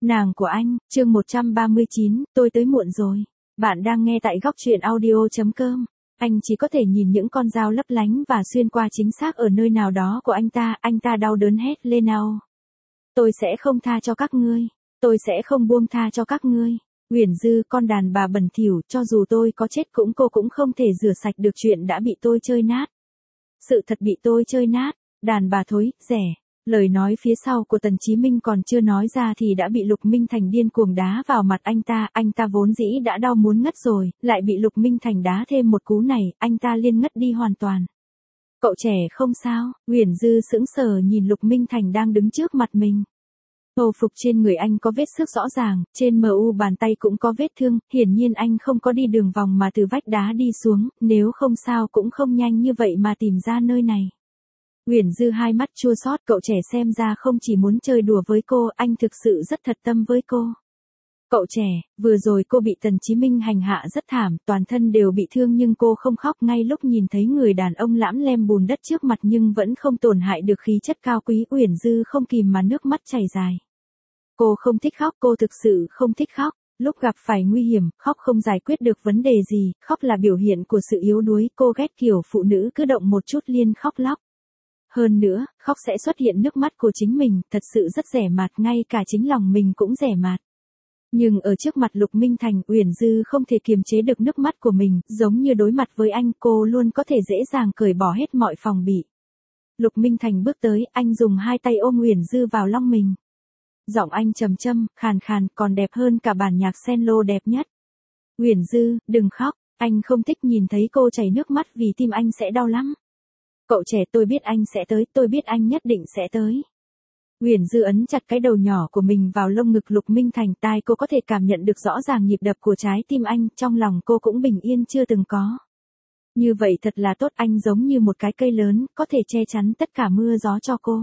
Nàng của anh, chương 139, tôi tới muộn rồi. Bạn đang nghe tại góc truyện audio.com. Anh chỉ có thể nhìn những con dao lấp lánh và xuyên qua chính xác ở nơi nào đó của anh ta đau đớn hét lên nào. Tôi sẽ không tha cho các ngươi. Tôi sẽ không buông tha cho các ngươi. Uyển Dư, con đàn bà bẩn thỉu, cho dù tôi có chết cô cũng không thể rửa sạch được chuyện đã bị tôi chơi nát. Sự thật bị tôi chơi nát, đàn bà thối, rẻ. Lời nói phía sau của Tần Chí Minh còn chưa nói ra thì đã bị Lục Minh Thành điên cuồng đá vào mặt anh ta vốn dĩ đã đau muốn ngất rồi, lại bị Lục Minh Thành đá thêm một cú này, anh ta liên ngất đi hoàn toàn. Cậu trẻ không sao, Uyển Dư sững sờ nhìn Lục Minh Thành đang đứng trước mặt mình. Âu phục trên người anh có vết xước rõ ràng, trên mu bàn tay cũng có vết thương, hiển nhiên anh không có đi đường vòng mà từ vách đá đi xuống, nếu không sao cũng không nhanh như vậy mà tìm ra nơi này. Uyển Dư hai mắt chua xót, cậu trẻ xem ra không chỉ muốn chơi đùa với cô, anh thực sự rất thật tâm với cô. Cậu trẻ, vừa rồi cô bị Tần Chí Minh hành hạ rất thảm, toàn thân đều bị thương nhưng cô không khóc ngay lúc nhìn thấy người đàn ông lãm lem bùn đất trước mặt nhưng vẫn không tổn hại được khí chất cao quý. Uyển Dư không kìm mà nước mắt chảy dài. Cô không thích khóc, cô thực sự không thích khóc. Lúc gặp phải nguy hiểm, khóc không giải quyết được vấn đề gì, khóc là biểu hiện của sự yếu đuối, cô ghét kiểu phụ nữ cứ động một chút liền khóc lóc. Hơn nữa, khóc sẽ xuất hiện nước mắt của chính mình, thật sự rất rẻ mạt, ngay cả chính lòng mình cũng rẻ mạt. Nhưng ở trước mặt Lục Minh Thành, Uyển Dư không thể kiềm chế được nước mắt của mình, giống như đối mặt với anh, cô luôn có thể dễ dàng cởi bỏ hết mọi phòng bị. Lục Minh Thành bước tới, anh dùng hai tay ôm Uyển Dư vào lòng mình. Giọng anh trầm trầm, khàn khàn, còn đẹp hơn cả bản nhạc cello đẹp nhất. Uyển Dư, đừng khóc, anh không thích nhìn thấy cô chảy nước mắt vì tim anh sẽ đau lắm. Cậu trẻ, tôi biết anh sẽ tới, tôi biết anh nhất định sẽ tới. Uyển Dư ấn chặt cái đầu nhỏ của mình vào lông ngực Lục Minh Thành, tai cô có thể cảm nhận được rõ ràng nhịp đập của trái tim anh, trong lòng cô cũng bình yên chưa từng có. Như vậy thật là tốt, anh giống như một cái cây lớn, có thể che chắn tất cả mưa gió cho cô.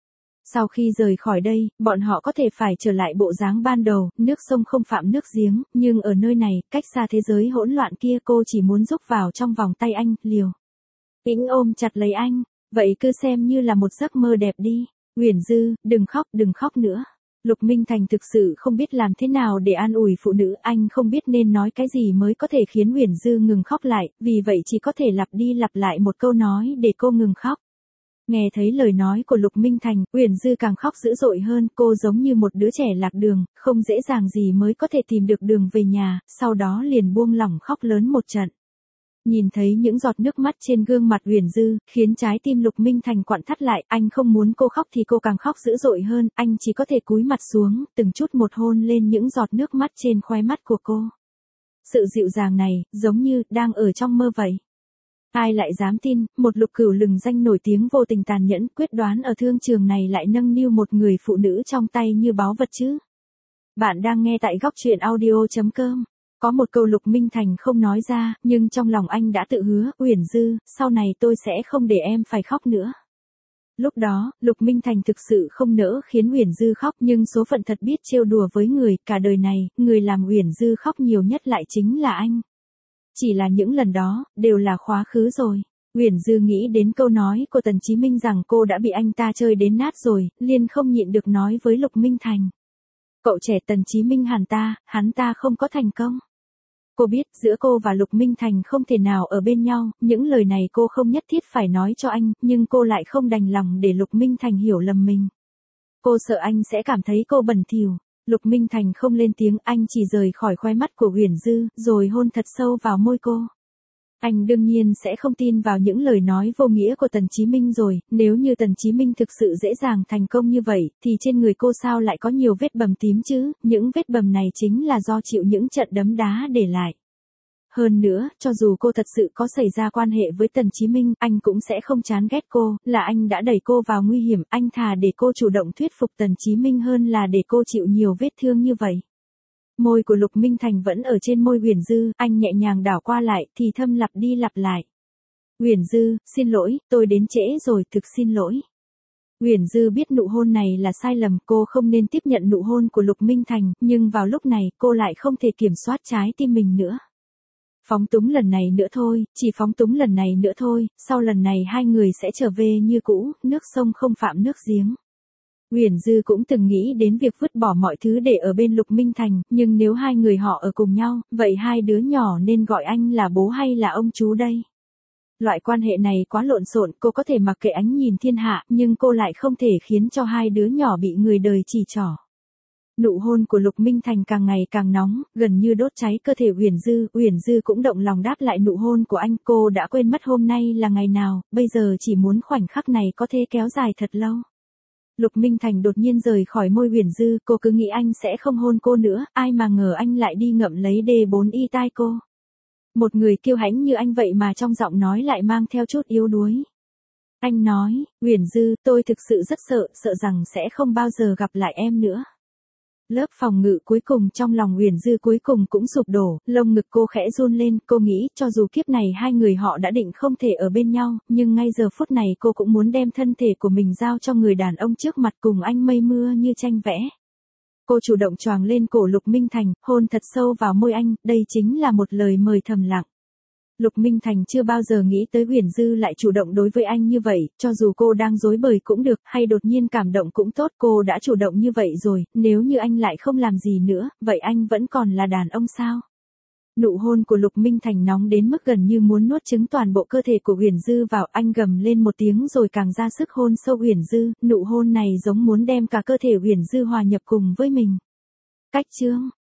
Sau khi rời khỏi đây, bọn họ có thể phải trở lại bộ dáng ban đầu, nước sông không phạm nước giếng, nhưng ở nơi này, cách xa thế giới hỗn loạn kia, cô chỉ muốn rúc vào trong vòng tay anh, liều. Tĩnh ôm chặt lấy anh, vậy cứ xem như là một giấc mơ đẹp đi. Uyển Dư, đừng khóc nữa. Lục Minh Thành thực sự không biết làm thế nào để an ủi phụ nữ, anh không biết nên nói cái gì mới có thể khiến Uyển Dư ngừng khóc lại, vì vậy chỉ có thể lặp đi lặp lại một câu nói để cô ngừng khóc. Nghe thấy lời nói của Lục Minh Thành, Uyển Dư càng khóc dữ dội hơn, cô giống như một đứa trẻ lạc đường, không dễ dàng gì mới có thể tìm được đường về nhà, sau đó liền buông lỏng khóc lớn một trận. Nhìn thấy những giọt nước mắt trên gương mặt Uyển Dư, khiến trái tim Lục Minh Thành quặn thắt lại, anh không muốn cô khóc thì cô càng khóc dữ dội hơn, anh chỉ có thể cúi mặt xuống, từng chút một hôn lên những giọt nước mắt trên khóe mắt của cô. Sự dịu dàng này, giống như, đang ở trong mơ vậy. Ai lại dám tin, một Lục Cửu lừng danh nổi tiếng vô tình tàn nhẫn, quyết đoán ở thương trường này lại nâng niu một người phụ nữ trong tay như báu vật chứ. Bạn đang nghe tại góc truyện audio.com. Có một câu Lục Minh Thành không nói ra, nhưng trong lòng anh đã tự hứa, Uyển Dư, sau này tôi sẽ không để em phải khóc nữa. Lúc đó, Lục Minh Thành thực sự không nỡ khiến Uyển Dư khóc, nhưng số phận thật biết trêu đùa với người, cả đời này, người làm Uyển Dư khóc nhiều nhất lại chính là anh. Chỉ là những lần đó, đều là quá khứ rồi. Uyển Dư nghĩ đến câu nói của Tần Chí Minh rằng cô đã bị anh ta chơi đến nát rồi, liền không nhịn được nói với Lục Minh Thành. Cậu trẻ, Tần Chí Minh hắn ta không có thành công. Cô biết giữa cô và Lục Minh Thành không thể nào ở bên nhau, những lời này cô không nhất thiết phải nói cho anh, nhưng cô lại không đành lòng để Lục Minh Thành hiểu lầm mình. Cô sợ anh sẽ cảm thấy cô bẩn thỉu. Lục Minh Thành không lên tiếng, anh chỉ rời khỏi khóe mắt của Uyển Dư, rồi hôn thật sâu vào môi cô. Anh đương nhiên sẽ không tin vào những lời nói vô nghĩa của Tần Chí Minh rồi, nếu như Tần Chí Minh thực sự dễ dàng thành công như vậy, thì trên người cô sao lại có nhiều vết bầm tím chứ, những vết bầm này chính là do chịu những trận đấm đá để lại. Hơn nữa, cho dù cô thật sự có xảy ra quan hệ với Tần Chí Minh, anh cũng sẽ không chán ghét cô, là anh đã đẩy cô vào nguy hiểm, anh thà để cô chủ động thuyết phục Tần Chí Minh hơn là để cô chịu nhiều vết thương như vậy. Môi của Lục Minh Thành vẫn ở trên môi Uyển Dư, anh nhẹ nhàng đảo qua lại, thì thầm lặp đi lặp lại. Uyển Dư, xin lỗi, tôi đến trễ rồi, thực xin lỗi. Uyển Dư biết nụ hôn này là sai lầm, cô không nên tiếp nhận nụ hôn của Lục Minh Thành, nhưng vào lúc này, cô lại không thể kiểm soát trái tim mình nữa. Phóng túng lần này nữa thôi, chỉ phóng túng lần này nữa thôi, sau lần này hai người sẽ trở về như cũ, nước sông không phạm nước giếng. Uyển Dư cũng từng nghĩ đến việc vứt bỏ mọi thứ để ở bên Lục Minh Thành, nhưng nếu hai người họ ở cùng nhau, vậy hai đứa nhỏ nên gọi anh là bố hay là ông chú đây? Loại quan hệ này quá lộn xộn, cô có thể mặc kệ ánh nhìn thiên hạ, nhưng cô lại không thể khiến cho hai đứa nhỏ bị người đời chỉ trỏ. Nụ hôn của Lục Minh Thành càng ngày càng nóng, gần như đốt cháy cơ thể Uyển Dư cũng động lòng đáp lại nụ hôn của anh, cô đã quên mất hôm nay là ngày nào, bây giờ chỉ muốn khoảnh khắc này có thể kéo dài thật lâu. Lục Minh Thành đột nhiên rời khỏi môi Uyển Dư, cô cứ nghĩ anh sẽ không hôn cô nữa, ai mà ngờ anh lại đi ngậm lấy D4 tai cô. Một người kiêu hãnh như anh vậy mà trong giọng nói lại mang theo chút yếu đuối. Anh nói, Uyển Dư, tôi thực sự rất sợ rằng sẽ không bao giờ gặp lại em nữa. Lớp phòng ngự cuối cùng trong lòng Uyển Dư cuối cùng cũng sụp đổ, lông ngực cô khẽ run lên, cô nghĩ cho dù kiếp này hai người họ đã định không thể ở bên nhau, nhưng ngay giờ phút này cô cũng muốn đem thân thể của mình giao cho người đàn ông trước mặt cùng anh mây mưa như tranh vẽ. Cô chủ động choàng lên cổ Lục Minh Thành, hôn thật sâu vào môi anh, đây chính là một lời mời thầm lặng. Lục Minh Thành chưa bao giờ nghĩ tới Uyển Dư lại chủ động đối với anh như vậy, cho dù cô đang rối bời cũng được, hay đột nhiên cảm động cũng tốt, cô đã chủ động như vậy rồi, nếu như anh lại không làm gì nữa, vậy anh vẫn còn là đàn ông sao? Nụ hôn của Lục Minh Thành nóng đến mức gần như muốn nuốt chửng toàn bộ cơ thể của Uyển Dư vào, anh gầm lên một tiếng rồi càng ra sức hôn sâu Uyển Dư, nụ hôn này giống muốn đem cả cơ thể Uyển Dư hòa nhập cùng với mình. Cách chương